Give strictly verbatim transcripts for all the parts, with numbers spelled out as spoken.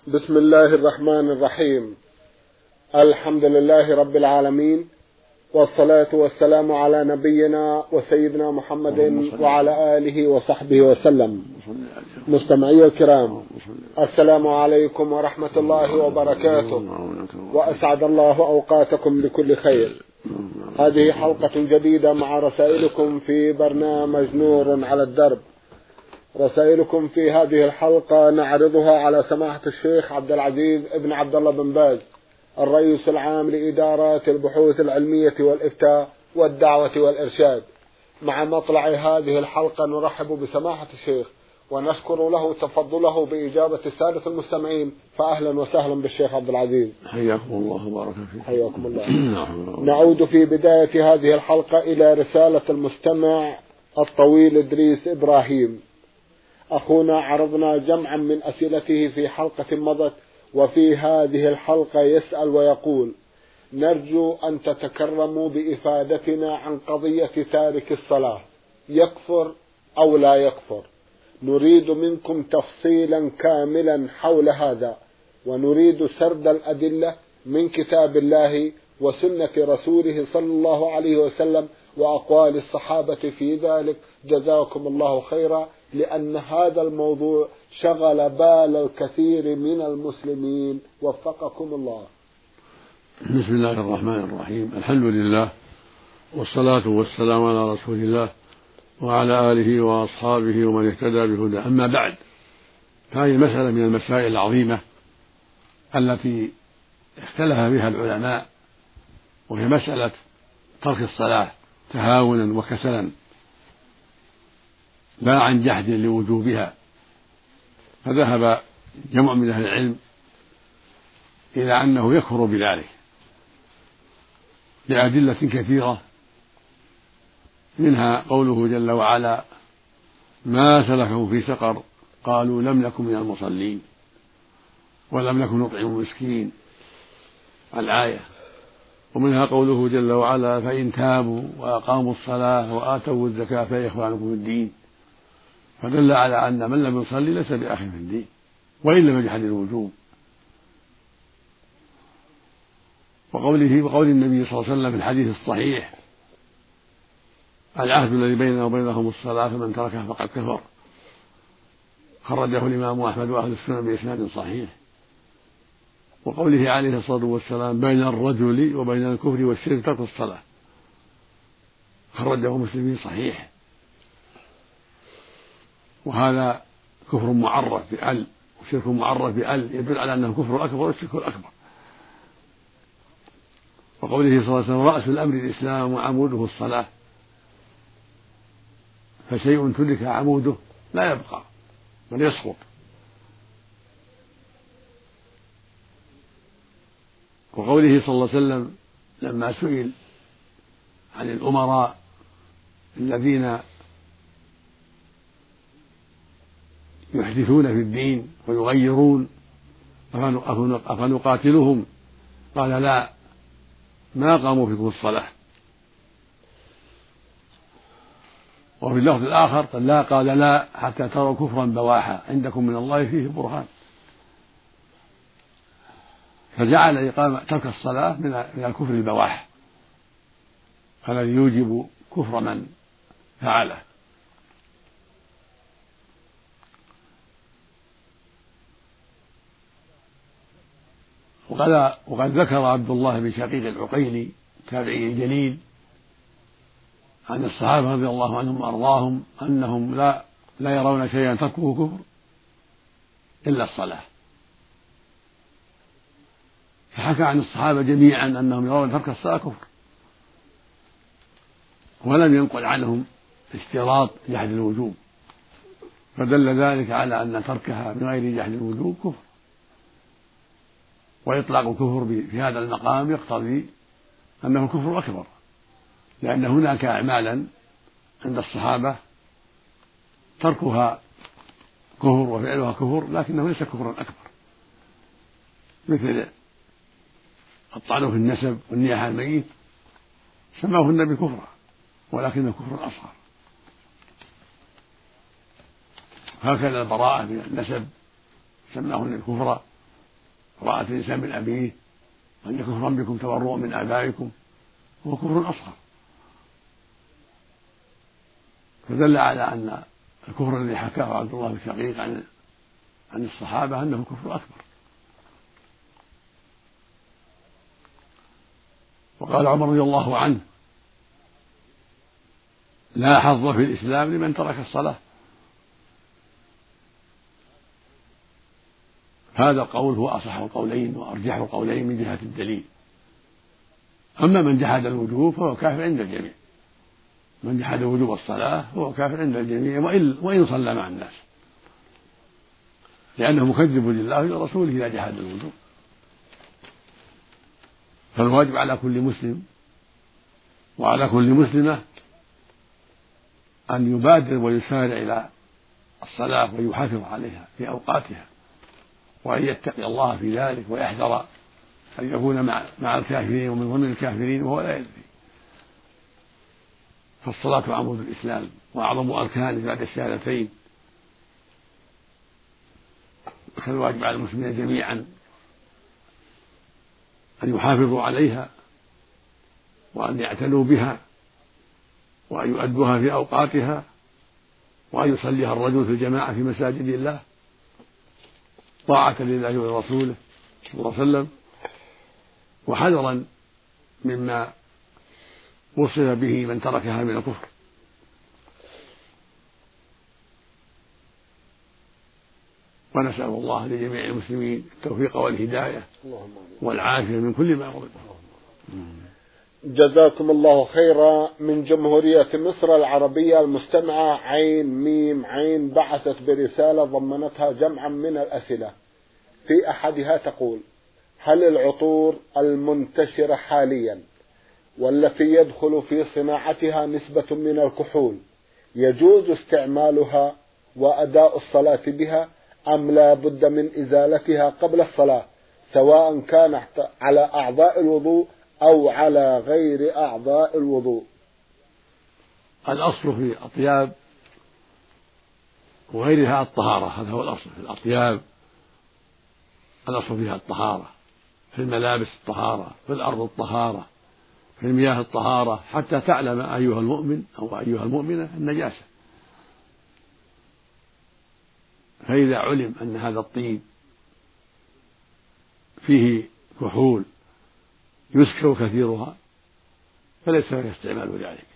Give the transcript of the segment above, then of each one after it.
بسم الله الرحمن الرحيم. الحمد لله رب العالمين، والصلاة والسلام على نبينا وسيدنا محمد وعلى آله وصحبه وسلم. مستمعي الكرام، السلام عليكم ورحمة الله وبركاته، وأسعد الله أوقاتكم بكل خير. هذه حلقة جديدة مع رسائلكم في برنامج نور على الدرب. رسائلكم في هذه الحلقة نعرضها على سماحة الشيخ عبد العزيز ابن عبد الله بن باز، الرئيس العام لإدارات البحوث العلمية والإفتاء والدعوة والإرشاد. مع مطلع هذه الحلقة نرحب بسماحة الشيخ ونشكر له تفضله بإجابة السادة المستمعين، فأهلا وسهلا بالشيخ عبد العزيز. حياكم الله وبارك فيك. حياكم الله. نعود في بداية هذه الحلقة إلى رسالة المستمع الطويل إدريس إبراهيم. أخونا عرضنا جمعا من أسئلته في حلقة مضت، وفي هذه الحلقة يسأل ويقول: نرجو أن تتكرموا بإفادتنا عن قضية تارك الصلاة، يكفر أو لا يكفر؟ نريد منكم تفصيلا كاملا حول هذا، ونريد سرد الأدلة من كتاب الله وسنة رسوله صلى الله عليه وسلم وأقوال الصحابة في ذلك، جزاكم الله خيرا، لأن هذا الموضوع شغل بال الكثير من المسلمين، وفقكم الله. بسم الله الرحمن الرحيم. الحمد لله، والصلاة والسلام على رسول الله وعلى آله وأصحابه ومن اهتدى بهدى. أما بعد، هذه مسألة من المسائل العظيمة التي اختلف بها العلماء، وهي مسألة ترك الصلاة تهاونا وكسلا، لا عن جحد لوجوبها. فذهب جمع من أهل العلم إلى أنه يكفر بذلك لأدلة كثيرة، منها قوله جل وعلا: ما سلكه في سقر قالوا لم نكن من المصلين ولم نكن نطعم المسكين، الآية. ومنها قوله جل وعلا: فإن تابوا وأقاموا الصلاة وآتوا الزكاة فإخوانكم في الدين. فدل على أن من لم يصلي ليس بأخ في الدين، وإن لم يجحد الوجوب. وقوله وقول النبي صلى الله عليه وسلم في الحديث الصحيح: العهد الذي بيننا وبينهم الصلاة فمن تركها فقد كفر، خرجه الإمام أحمد وأهل السنة بإسناد صحيح. وقوله عليه الصلاة والسلام: بين الرجل وبين الكفر والشرك ترك الصلاة، خرجه مسلم صحيح. وهذا كفر معرف بأل وشرك معرف بأل، يدل على أنه كفر أكبر والشرك الأكبر. وقوله صلى الله عليه وسلم: رأس الأمر الإسلام وعموده الصلاة، فشيء ترك عموده لا يبقى بل يسقط. وقوله صلى الله عليه وسلم لما سئل عن الأمراء الذين يحدثون في الدين ويغيرون أفنقاتلهم؟ قال: لا، ما قاموا فيكم الصلاة. وفي اللفظ الآخر قال: لا، قال: لا حتى تروا كفرا بواحا عندكم من الله فيه برهان. فجعل إقامة ترك الصلاة من الكفر البواح الذي يوجب كفر من فعله. وقد وقد ذكر عبد الله بن شقيق العقيلي التابعي الجليل عن الصحابة رضي الله عنهم وأرضاهم أنهم لا لا يرون شيئا تركه كفر إلا الصلاة. فحكى عن الصحابة جميعا أنهم يرون ترك الصلاة كفر، ولم ينقل عنهم اشتراط جحد الوجوب، فدل ذلك على أن تركها من غير جحد الوجوب كفر. وإطلاق الكفر في هذا المقام يقتضي أنه كفر أكبر، لأن هناك أعمالا عند الصحابة تركها كفر وفعلها كفر، لكنه ليس كفرا أكبر، مثل الطعن في النسب والنياحة على الميت، سماه النبي كفرا ولكنه كفر أصغر. هكذا البراءة من النسب سماه النبي كفرا براءة الإنسان من أبيه وأن كفرا بكم تبرؤا من آبائكم هو كفر أصغر، فدل على أن الكفر الذي حكاه عبد الله بن شقيق عن عن الصحابة أنه كفر أكبر. وقال عمر رضي الله عنه: لا حظ في الإسلام لمن ترك الصلاة. هذا القول هو أصح القولين وأرجح القولين من جهة الدليل. أما من جحد الوجوب فهو كافر عند الجميع، من جحد وجوب الصلاة فهو كافر عند الجميع وإن صلى مع الناس، لأنه مكذب لله ولرسوله إذا جحد الوجوب. فالواجب على كل مسلم وعلى كل مسلمة أن يبادر ويسارع إلى الصلاة ويحافظ عليها في أوقاتها، وأن يتقي الله في ذلك ويحذر أن يكون مع مع الكافرين ومن ضمن الكافرين وهو لا يدري. فالصلاة عمود الإسلام وأعظم أركانه بعد الشهادتين، فالواجب على المسلمين جميعا أن يحافظوا عليها وأن يعتنوا بها وأن يؤدوها في أوقاتها وأن يصليها الرجل في الجماعة في مساجد الله طاعة لله ولرسوله صلى الله عليه وسلم، وحذرا مما وصف به من تركها من الكفر. ونسأل الله لجميع المسلمين التوفيق والهداية والعافية من كل ما يغضبه. جزاكم الله خيرا. من جمهورية مصر العربية المستمعة عين ميم عين بعثت برسالة ضمنتها جمعا من الأسئلة. في أحدها تقول: هل العطور المنتشرة حاليا والتي يدخل في صناعتها نسبة من الكحول يجوز استعمالها وأداء الصلاة بها أم لا بد من إزالتها قبل الصلاة، سواء كان على أعضاء الوضوء أو على غير أعضاء الوضوء؟ الأصل في الأطياب وغيرها الطهارة، هذا هو الأصل في الأطياب. الأصل فيها الطهارة، في الملابس الطهارة، في الأرض الطهارة، في المياه الطهارة، حتى تعلم أيها المؤمن أو أيها المؤمنة النجاسة. فإذا علم أن هذا الطيب فيه كحول يسكر كثيرها فليس له استعمال ذلك،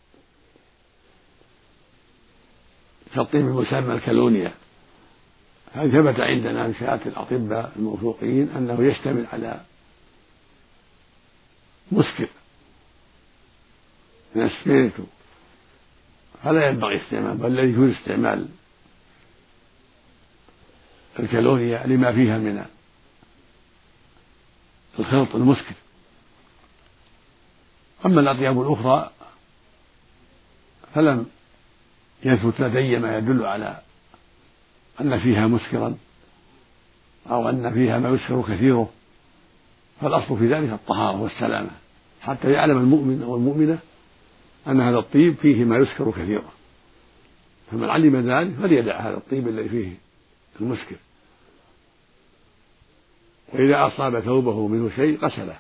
كالطيب المسمى الكالونيا. هذا ثبت عندنا من شهادة الأطباء الموثوقين أنه يشتمل على مسكر من السبيرتو، فلا ينبغي استعمال، بل الذي يجوز استعمال الكالونيا لما فيها من الخلط المسكر. أما الأطياب الأخرى فلم يثبت لدي ما يدل على أن فيها مسكرا أو أن فيها ما يسكر كثيره، فالأصل في ذلك الطهارة والسلامة، حتى يعلم المؤمن أو المؤمنة أن هذا الطيب فيه ما يسكر كثيره، فمن علم ذلك فليدع هذا الطيب الذي فيه المسكر، وإذا أصاب ثوبه منه شيء غسله،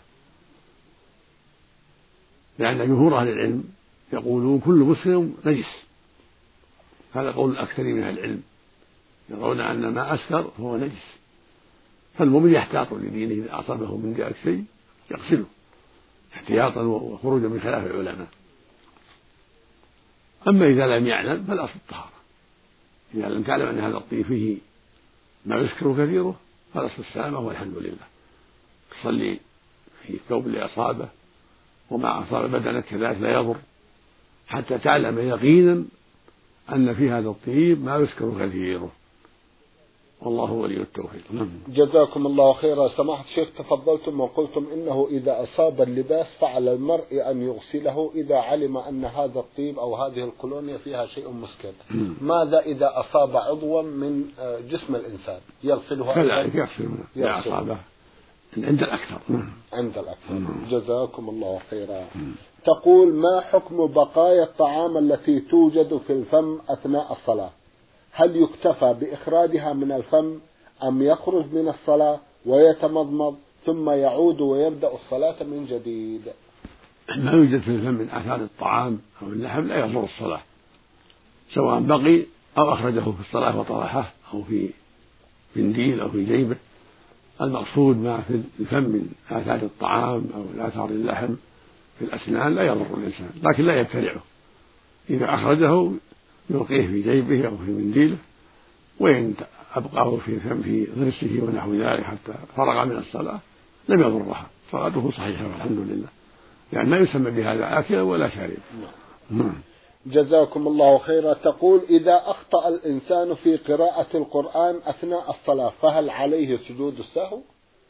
لأن جمهور أهل العلم يقولون كل مسكر نجس، هذا قول الأكثر من أهل العلم، يرون أن ما أسكر فهو نجس، فالمؤمن يحتاط لدينه إذا أصابه من ذلك شيء يغسله احتياطا وخروجا من خلاف العلماء. أما إذا لم يعلم فالأصل الطهارة، إذا لم تعلم أن هذا الطيب فيه ما يسكر كثيره فالأصل السلامة والحمد لله. تصلي في الثوب اللي أصابه وما أصاب بدنك كذلك لا يضر، حتى تعلم يقينا أن في هذا الطيب ما يسكر كثيره، والله ولي التوفيق. جزاكم الله خيرا. سماحة الشيخ، تفضلتم وقلتم إنه إذا أصاب اللباس فعلى المرء أن يغسله إذا علم أن هذا الطيب أو هذه الكولونيا فيها شيء مسكر. ماذا إذا أصاب عضوا من جسم الإنسان يغسله؟ كذلك يغسل إذا أصابه عند الأكثر. عند الأكثر. جزاكم الله خيرا. تقول: ما حكم بقايا الطعام التي توجد في الفم أثناء الصلاة؟ هل يكتفى بإخراجها من الفم أم يخرج من الصلاة ويتمضمض ثم يعود ويبدأ الصلاة من جديد. ما يوجد في الفم من آثار الطعام أو اللحم لا يضر الصلاة، سواء بقي أو أخرجه في الصلاة وطرحه أو في منديل أو في جيبه. المقصود ما في الفم من آثار الطعام أو آثار اللحم في الأسنان لا يضر الإنسان، لكن لا يبتلعه. إذا أخرجه يلقيه في جيبه أو في منديله، وإن أبقاه في فم في ضرسه ونحو ذلك حتى فرغ من الصلاة لم يضرها، صلاته صحيحة والحمد لله، يعني ما يسمى بهذا آكلا ولا شاربا. نعم. جزاكم الله خيرا. تقول: إذا أخطأ الإنسان في قراءة القرآن أثناء الصلاة فهل عليه سجود السهو؟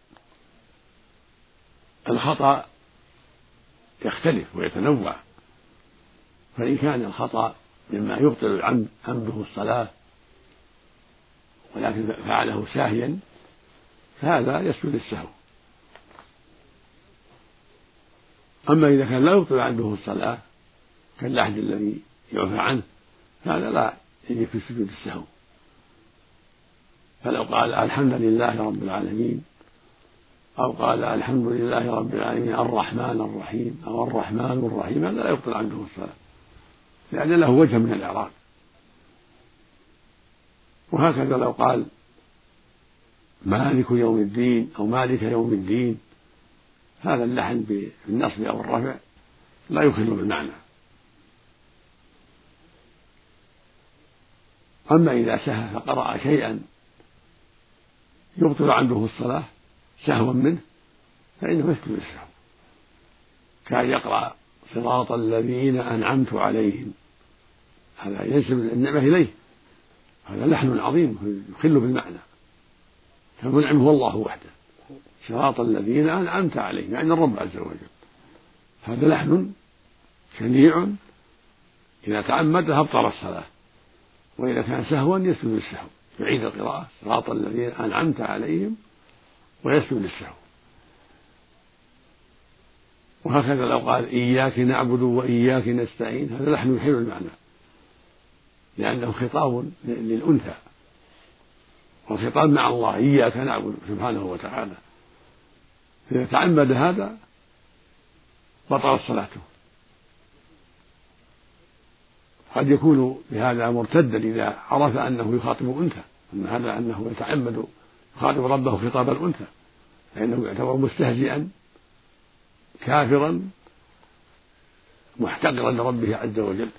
الخطأ يختلف ويتنوع، فإن كان الخطأ مما يبطل عمده الصلاة ولكن فعله ساهيا فهذا يسجد السهو. أما إذا كان لا يبطل عنده الصلاة كاللحد الذي يعفى عنه هذا لا يجب في سجود السهو. فلو قال الحمد لله رب العالمين أو قال الحمد لله رب العالمين الرحمن الرحيم أو الرحمن الرحيم هذا لا يبطل عنده الصلاة، لأن له وجه من الإعراب. وهكذا لو قال مالك يوم الدين أو مالك يوم الدين هذا اللحن بالنصب أو الرفع لا يخل بالمعنى. أما إذا سهى فقرأ شيئا يبطل عنده الصلاة سهوا منه فإنه يسجد السهو، كان يقرأ صراط الذين أنعمت عليهم، هذا ينسب النعمة إليه، هذا لحن عظيم يخل بالمعنى، فالمنعم هو الله وحده، صراط الذين أنعمت عليهم يعني الرب عز وجل، هذا لحن شنيع إذا تعمدها أبطل الصلاة، وإذا كان سهوا يسجد السهو، يعيد القراءة صراط الذين أنعمت عليهم ويسجد السهو. وهكذا لو قال إياك نعبد وإياك نستعين هذا لحن يحيل المعنى، لأنه خطاب للأنثى، والخطاب مع الله إياك نعبد سبحانه وتعالى، إذا تعمد هذا بطلت صلاته. قد يكون بهذا مرتدا إذا عرف أنه يخاطب أنثى، أن هذا أنه يتعمد يخاطب ربه خطاب الأنثى، فإنه يعتبر مستهزئا كافرا محتقرا لربه عز وجل.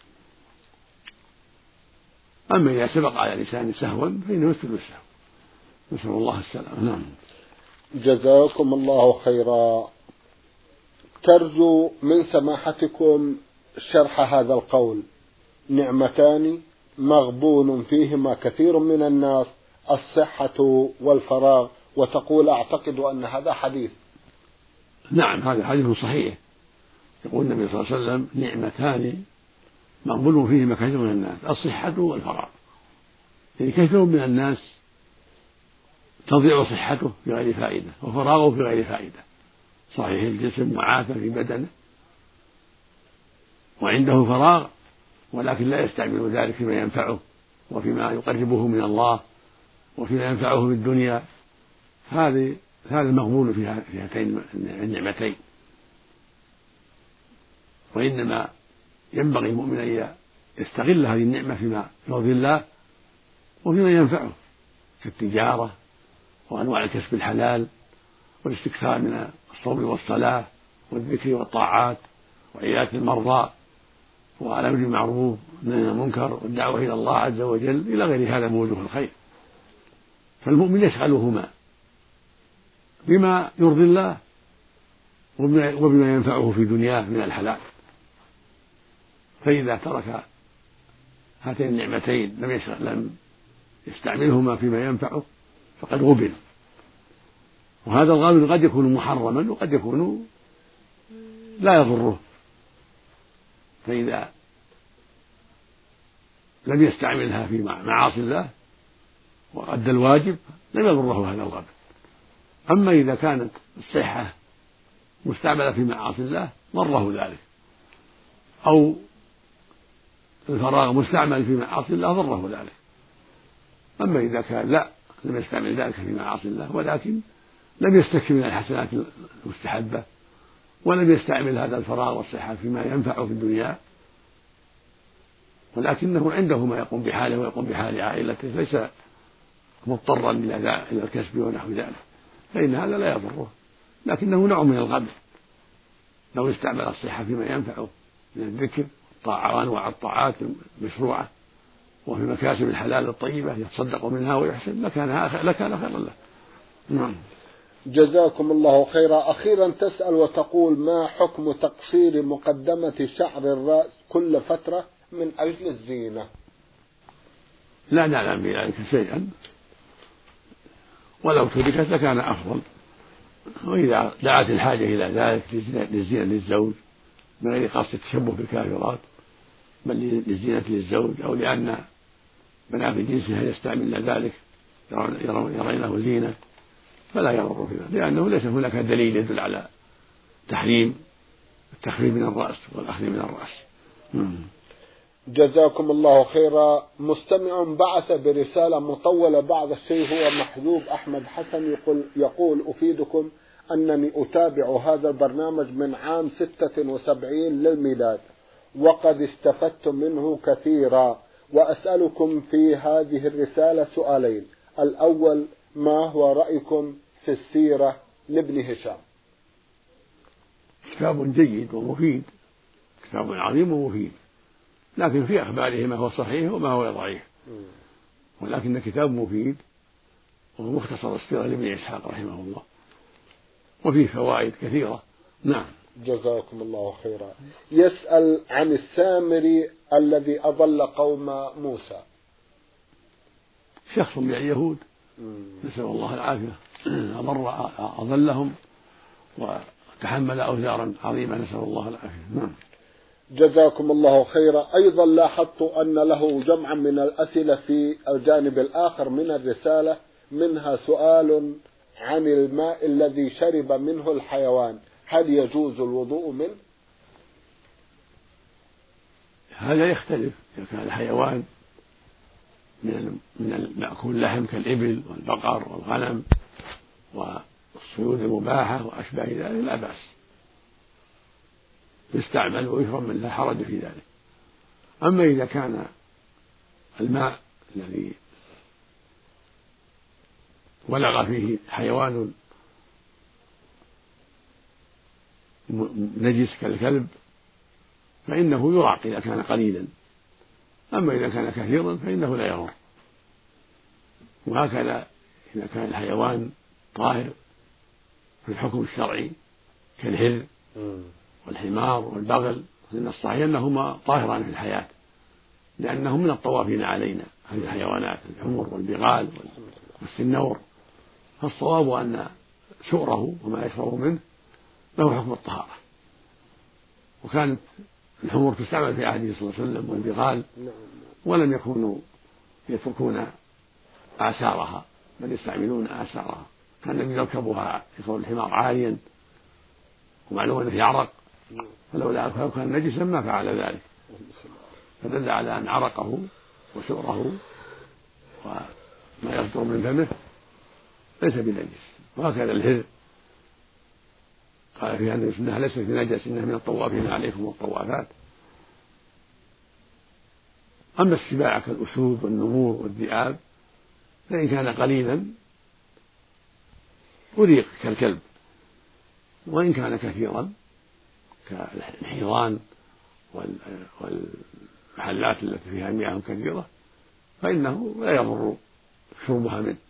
أما إذا سبق على لسان سهوا فإنه يسجد السهو، نسأل الله السلامة. نعم. جزاكم الله خيرا. ترجو من سماحتكم شرح هذا القول: نعمتان مغبون فيهما كثير من الناس، الصحة والفراغ، وتقول أعتقد أن هذا حديث. نعم هذا حديث صحيح، يقول النبي صلى الله عليه وسلم نعمتان مغبون فيهما كثير من الناس، الصحة والفراغ، يعني كثير من الناس تضيع صحته في غير فائدة وفراغه في غير فائدة، صحيح الجسم وعافى في بدنه وعنده فراغ ولكن لا يستعمل ذلك فيما ينفعه وفيما يقربه من الله وفيما ينفعه في الدنيا، هذه هذا المغبون في هاتين النعمتين. وإنما ينبغي المؤمن أن يستغل هذه النعمة فيما يرضي الله وفيما ينفعه كالتجارة وأنواع الكسب الحلال والاستكثار من الصوم والصلاة والذكر والطاعات وعيادة المرضى والأمر بالمعروف والنهي عن المنكر والدعوة إلى الله عز وجل إلى غير هذا من وجوه الخير. فالمؤمن يشغلهما بما يرضي الله وبما ينفعه في دنياه من الحلال، فإذا ترك هاتين النعمتين لم يشغل لم يستعملهما فيما ينفعه فقد غبن. وهذا الغبن قد يكون محرما وقد يكون لا يضره، فإذا لم يستعملها في معاصي الله وأدى الواجب لم يضره هذا الغبن. أما إذا كانت الصحة مستعملة في معاصي الله ضره ذلك، أو الفراغ مستعمل في معاصي الله ضره ذلك. أما إذا كان لا لم يستعمل ذلك في معاصي الله ولكن لم يستكفي من الحسنات المستحبة، ولم يستعمل هذا الفراغ والصحة فيما ينفعه في الدنيا، ولكنه عنده ما يقوم بحاله ويقوم بحال عائلته، ليس مضطرا إلى الكسب ونحو ذلك، فإن هذا لا يضره، لكنه نوع من الغبن لو استعمل الصحة فيما ينفعه من الذكر وأنواع الطاعات المشروعة وفي مكاسب الحلال الطيبة يتصدق منها ويحسن لكان لكان خيرا له. نعم. جزاكم الله خيرا. أخيرا تسأل وتقول: ما حكم تقصير مقدمة شعر الرأس كل فترة من أجل الزينة؟ لا نعلم بذلك شيئا، ولو تركت لكان أفضل، وإذا دعت الحاجة إلى ذلك للزينة للزوج من غير قصد التشبه بالكافرات بل للزينة للزوج، أو لأن بنات جنسها يستعملن ذلك يرونه زينة، فلا يضر في ذلك، لأنه ليس هناك دليل يدل على تحريم التخفيف من الرأس والأخذ من الرأس. جزاكم الله خيرا. مستمع بعث برسالة مطولة بعض الشيء، هو محجوب أحمد حسن، يقول, يقول أفيدكم أنني أتابع هذا البرنامج من عام ستة وسبعين للميلاد، وقد استفدت منه كثيرا، وأسألكم في هذه الرسالة سؤالين. الأول: ما هو رأيكم في السيرة لابن هشام؟ كتاب جيد ومفيد، كتاب عظيم ومفيد، لكن في أخباره ما هو صحيح وما هو ضعيف، ولكن كتاب مفيد وهو مختصر السيرة لابن إسحاق رحمه الله، وفيه فوائد كثيرة. نعم. جزاكم الله خيرا. يسأل عن السامري الذي أضل قوم موسى. شخص من اليهود نسأل الله العافية، أضر أضلهم وتحمل أوزارا عظيمة، نسأل الله العافية. نعم. جزاكم الله خيرا. أيضا لاحظت أن له جمعا من الأسئلة في الجانب الآخر من الرسالة، منها سؤال عن الماء الذي شرب منه الحيوان، هل يجوز الوضوء منه؟ هذا يختلف، إذا كان الحيوان من من المأكول لحم كالإبل والبقر والغنم والصيود المباحة وأشباه ذلك لا بأس، يستعمل ويشرب منه لا حرج في ذلك. أما إذا كان الماء الذي ولغ فيه حيوان نجس كالكلب فإنه يراق إذا كان قليلا، أما إذا كان كثيرا فإنه لا يضر. وهكذا إذا كان الحيوان طاهر في الحكم الشرعي كالهر والحمار والبغل، فإن الصحيح أنهما طاهران في الحياة لأنهم من الطوافين علينا، هذه الحيوانات الحمر والبغال والسنور، فالصواب أن شؤره وما يشرب منه له حكم الطهارة. وكانت الحمر تستعمل في عهده صلى الله عليه وسلم والبغال، ولم يكونوا يتركون آثارها بل يستعملون آثارها، كان النبي يركبها يكون الحمار عاليا ومعلوم أنه يعرق، فلولا لو كان نجسا ما فعل ذلك، فدل على أن عرقه وشؤره وما يصدر من فمه ليس بنجس. وهكذا الهر قال فيها النبي إنها ليست بنجس، إنها من الطوافين عليكم والطوافات. أما السباع كالأسود والنمور والذئاب فإن كان قليلا أريق كالكلب، وإن كان كثيرا كالحيضان والمحلات التي فيها مياه كثيرة فإنه لا يضر شربها منه،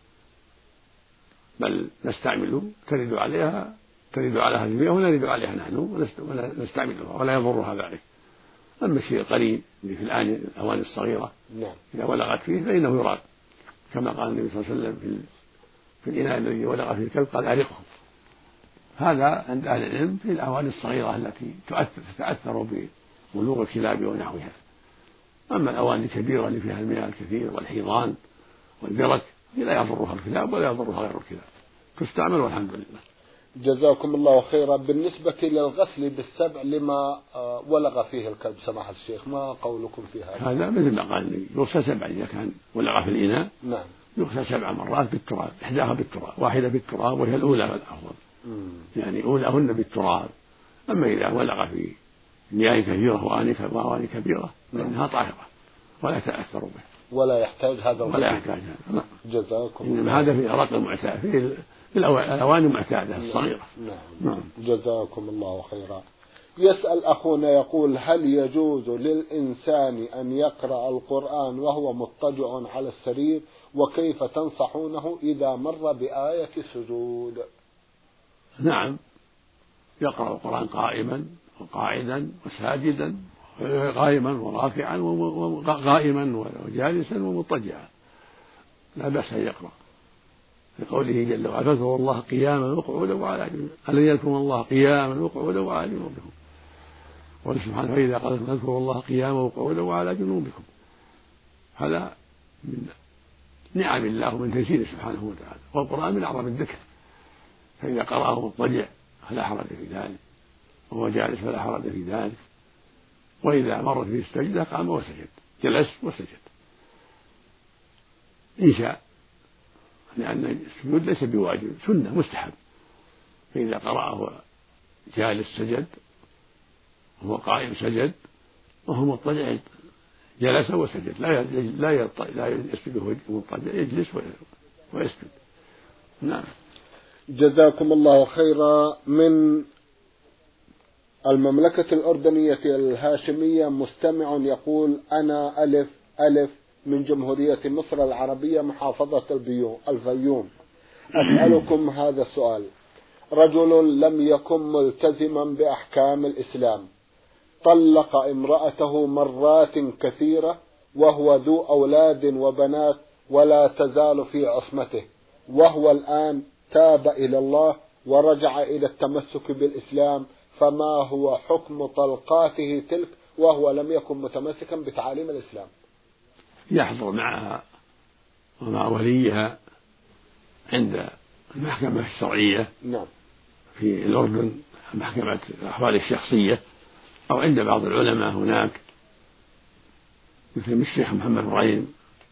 بل نستعمل ترد عليها ترد عليها المياه ونرد عليها نحن ونستعملها ولا يضرها ذلك. أما الشيء القليل اللي في الآن الأواني الصغيرة إذا ولغت فيه فإنه يراد، كما قال النبي صلى الله عليه وسلم في في الإناء الذي ولغ فيه الكلب قال أرقه. هذا عند أهل العلم في الأواني الصغيرة التي تؤثر تتأثر ببلوغ الكلاب ونحوها. أما الأواني الكبيرة اللي فيها المياه الكثير والحيضان والبرك لا يضرها الكلاب ولا يضرها غير الكلاب، تستعمل والحمد لله. جزاكم الله خيرا. بالنسبة للغسل بالسبع لما ولغ فيه الكلب سماحة الشيخ، ما قولكم في هذا؟ هذا مثل ما قال لي يغسل سبع إذا كان ولغ في الإناء، نعم، يغسل سبع مرات بالتراب، إحداها بالتراب، واحدة بالتراب وهي الأولى والأفضل، يعني أولاهن بالتراب. أما إذا ولغ في مياه كثيرة وأواني كبيرة فإنها طاهرة ولا تأثر به ولا يحتاج هذا ولا يحتاج هذا. جزاكم إنما هذا في أرق المعتاد، في الأواني المعتادة الصغيرة. نعم. نعم. جزاكم الله خيرا. يسأل أخونا يقول: هل يجوز للإنسان أن يقرأ القرآن وهو مضطجع على السرير؟ وكيف تنصحونه إذا مر بآية السجود؟ نعم، يقرأ القرآن قائما وقاعدا وساجدا، قائما وراكعا وقائما وجالسا ومضطجعا، لا بأس أن يقرأ، لقوله جل وعلا: فاذكروا الله قياما وقعودا وعلى جنوبهم. ألن يذكروا الله قياما وقعودا وعلى جنوبهم؟ قال سبحانه: فإذا قال فاذكروا الله قياما وقعودا وعلى جنوبكم. هذا من نعم الله ومن تيسيره سبحانه وتعالى، والقرآن من أعظم الذكر، فإذا قرأه مضطجع فلا حرج في ذلك، وهو جالس فلا حرج في ذلك، وإذا مرت به السجدة قام وسجد، جلس وسجد إن شاء، لأن السجود ليس بواجب، سنة مستحب، فإذا قرأه جالس سجد، وهو قائم سجد، وهو مضطجع جلس وسجد، لا لا لا يسجد وهو مضطجع، يجلس ويسجد. نعم. جزاكم الله خيرا. من المملكة الأردنية الهاشمية مستمع يقول: أنا ألف ألف من جمهورية مصر العربية محافظة الفيوم، أسألكم هذا السؤال: رجل لم يكن ملتزما بأحكام الإسلام، طلق امرأته مرات كثيرة وهو ذو أولاد وبنات ولا تزال في عصمته، وهو الآن تاب إلى الله ورجع إلى التمسك بالإسلام، فما هو حكم طلقاته تلك وهو لم يكن متمسكا بتعاليم الإسلام؟ يحضر معها ومع وليها عند المحكمة الشرعية نعم. في الأردن، محكمة الأحوال الشخصية، أو عند بعض العلماء هناك مثل الشيخ محمد إبراهيم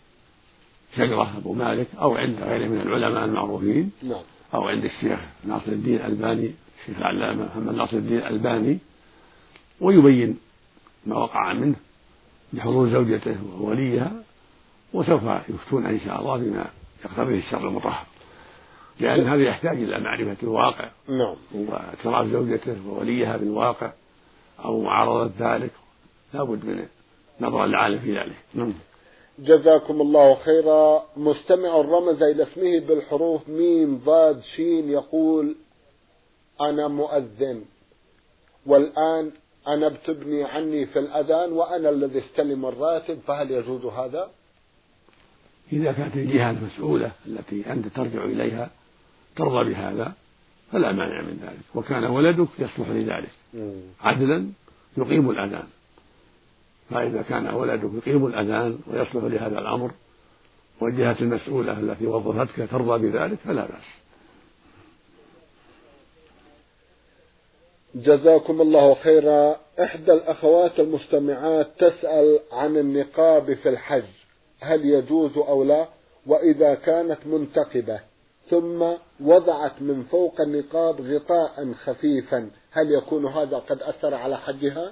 شجرة أبو مالك، أو عند غيره من العلماء المعروفين. نعم. أو عند الشيخ ناصر الدين الألباني، الشيخ العلامة محمد ناصر الدين الألباني، ويبين ما وقع منه بحضور زوجته ووليها، وسوف يفتون إن شاء الله بما يقتضيه الشرع المطهر، لأن هذا يحتاج إلى معرفة الواقع. نعم. واعتراف زوجته ووليها بالواقع أو معارضة ذلك، لا بد من نظر العالم في ذلك. نعم. جزاكم الله خيرا. مستمع رمز إلى اسمه بالحروف ميم ضاد شين يقول: أنا مؤذن، والآن أنا بتبني عني في الأذان وأنا الذي استلم الراتب، فهل يجوز هذا؟ إذا كانت الجهة المسؤولة التي أنت ترجع إليها ترضى بهذا فلا مانع من ذلك، وكان ولدك يصلح لذلك عدلا يقيم الأذان، فإذا كان ولدك يقيم الأذان ويصلح لهذا الأمر والجهة المسؤولة التي وظفتك ترضى بذلك فلا بأس. جزاكم الله خيرا. إحدى الأخوات المستمعات تسأل عن النقاب في الحج، هل يجوز أو لا؟ وإذا كانت منتقبة ثم وضعت من فوق النقاب غطاء خفيفا، هل يكون هذا قد أثر على حجها؟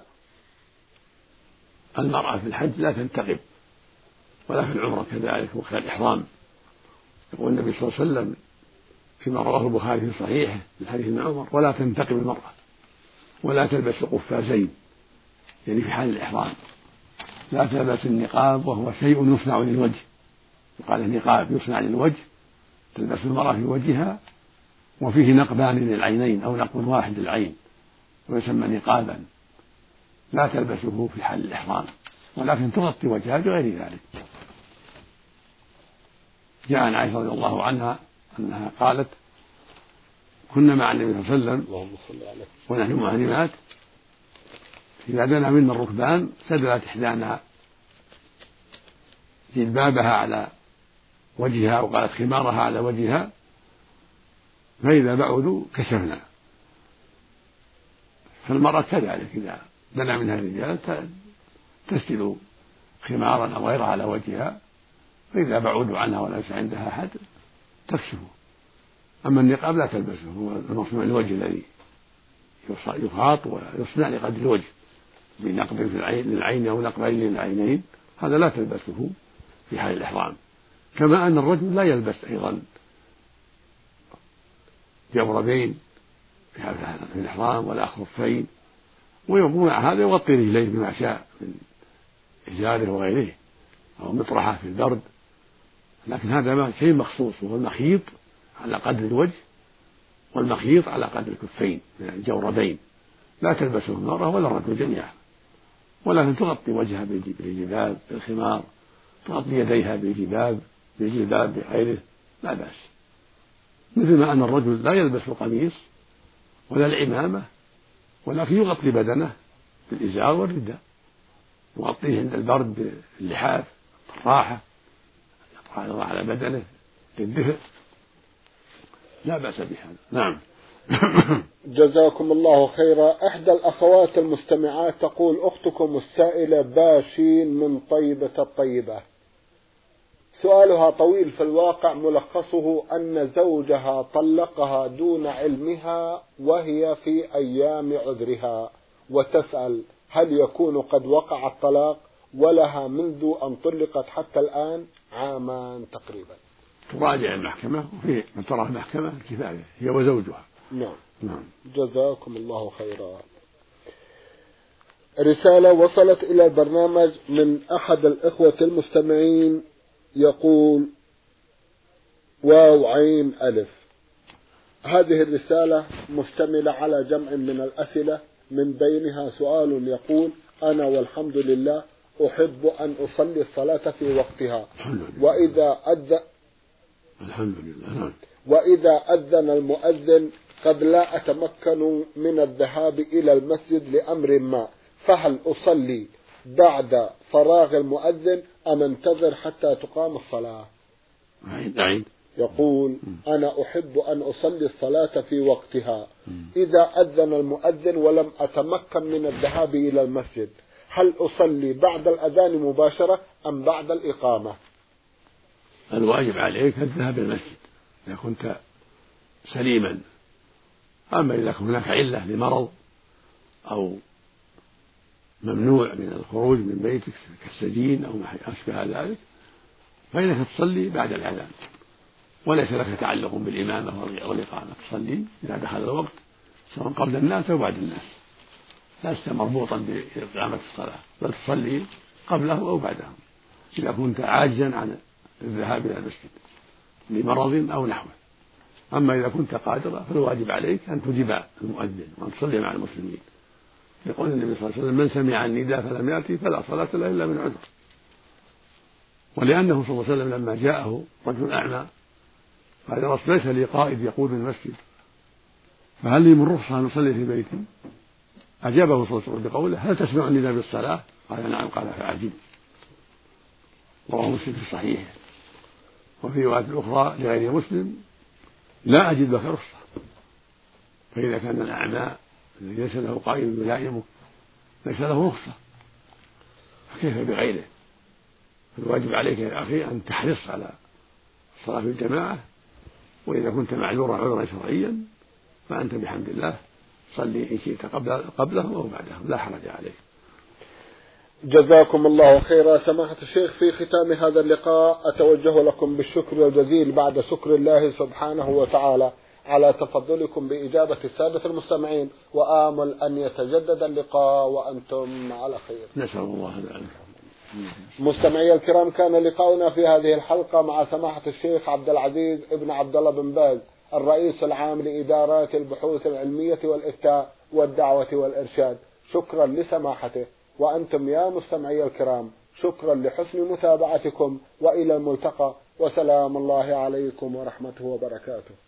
المرأة في الحج لا تنتقب، ولا في العمرة كذلك وقت الإحرام. يقول النبي صلى الله عليه وسلم فيما رواه البخاري في صحيحه من حديث ابن عمر: ولا تنتقب المرأة ولا تلبس قفازين، يعني في حال الإحرام لا تلبس النقاب وهو شيء يصنع للوجه، يقال النقاب يصنع للوجه، تلبس المرأة في وجهها وفيه نقبان للعينين أو نقب واحد للعين ويسمى نقابا، لا تلبسه في حال الإحرام، ولكن تغطي وجهها بغير ذلك. جاء عن عائشة رضي الله عنها أنها قالت: كنا مع النبي صلى الله عليه وسلم ونحن محرمات، إذا دنا منا الركبان سدلت إحدانا جلبابها على وجهها أو قالت خمارها على وجهها، فإذا بعدوا كشفنا. فالمرأة كذلك إذا دنا منها الرجال تسدل خمارا أو غيرها على وجهها، فإذا بعدوا عنها وليس عندها أحد تكشفه. أما النقاب لا تلبسه، هو المصنوع الوجه الذي يخاط ويصنع لقدر الوجه بنقب في العين للعين أو نقبين للعينين، هذا لا تلبسه في حال الإحرام. كما أن الرجل لا يلبس أيضا جوربين في الإحرام ولا خفين، ومع هذا يغطي رجليه بما شاء من إزاره وغيره أو مطرحة في البرد، لكن هذا شيء مخصوص، وهو المخيط على قدر الوجه والمخيط على قدر الكفين من الجوربين، لا تلبسه المرأة ولا الرجل جميعا، ولكن تغطي وجهها بالجباب بالخمار، تغطي يديها بالجباب بالجباب بغيره لا بأس. مثل ما أن الرجل لا يلبس القميص ولا العمامة، ولكن يغطي بدنه بالإزار والرداء، يغطيه عند البرد باللحاف الراحة يضع على بدنه للدفء، لا بأس بهذا. نعم. جزاكم الله خيرا. إحدى الأخوات المستمعات تقول: أختكم السائلة باشين من طيبة الطيبة، سؤالها طويل في الواقع، ملخصه أن زوجها طلقها دون علمها وهي في أيام عذرها، وتسأل هل يكون قد وقع الطلاق، ولها منذ أن طلقت حتى الآن عامان تقريبا. تراجع المحكمة، وفي من ترى المحكمة الكفاية هي وزوجها. نعم. نعم. جزاكم الله خيرا. رسالة وصلت إلى البرنامج من أحد الإخوة المستمعين يقول: واو عين ألف. هذه الرسالة مشتملة على جمع من الأسئلة، من بينها سؤال يقول: أنا والحمد لله أحب أن أصلي الصلاة في وقتها، وإذا أذن الحمد لله وإذا أذن المؤذن قد لا أتمكن من الذهاب إلى المسجد لأمر ما، فهل أصلي بعد فراغ المؤذن أم انتظر حتى تقام الصلاة؟ نعم. يقول: أنا أحب أن أصلي الصلاة في وقتها، إذا أذن المؤذن ولم أتمكن من الذهاب إلى المسجد، هل أصلي بعد الأذان مباشرة أم بعد الإقامة؟ الواجب عليك الذهاب إلى المسجد إذا كنت سليما، أما إذا كان هناك علة لمرض أو ممنوع من الخروج من بيتك كالسجين أو ما أشبه ذلك، فإنك تصلي بعد الأذان، وليس لك تعلق بالإمامة والإقامة، تصلي إذا دخل الوقت سواء قبل الناس أو بعد الناس، لست مربوطا بإقامة الصلاة، بل تصلي قبله أو بعده إذا كنت عاجزا عن الذهاب إلى المسجد لمرض أو نحوه. أما إذا كنت قادرا فالواجب عليك أن تجيب المؤذن وأن تصلي مع المسلمين، يقول النبي صلى الله عليه وسلم: من سمع النداء فلم يأتي فلا صلاة له إلا من عذر. ولأنه صلى الله عليه وسلم لما جاءه رجل أعمى قال: يا رسول ليس لي قائد يقود المسجد، فهل لي من رخصة أن أصلي في بيتي؟ أجابه صلى الله عليه وسلم بقوله: هل تسمع النداء بالصلاة؟ قال: نعم. قال: فأعجب. رواه مسلم في صحيحه. وفي رواية أخرى لغير مسلم: لا أجد لك رخصة. فإذا كان الأعمى الذي ليس له قائد يلائمه ليس له رخصة، فكيف بغيره؟ فالواجب عليك يا أخي أن تحرص على الصلاة في الجماعة، وإذا كنت معذورا عذرا شرعيا فأنت بحمد الله صلي إن شئت قبله أو بعده، لا حرج عليك. جزاكم الله خيرا. سماحة الشيخ، في ختام هذا اللقاء أتوجه لكم بالشكر الجزيل بعد شكر الله سبحانه وتعالى على تفضلكم بإجابة السادة المستمعين، وآمل أن يتجدد اللقاء وأنتم على خير. نسأل الله ذلك. مستمعي الكرام، كان لقاؤنا في هذه الحلقة مع سماحة الشيخ عبد العزيز ابن عبد الله بن باز، الرئيس العام لإدارات البحوث العلمية والإفتاء والدعوة والإرشاد. شكرا لسماحته، وأنتم يا مستمعي الكرام شكرا لحسن متابعتكم، وإلى الملتقى، وسلام الله عليكم ورحمته وبركاته.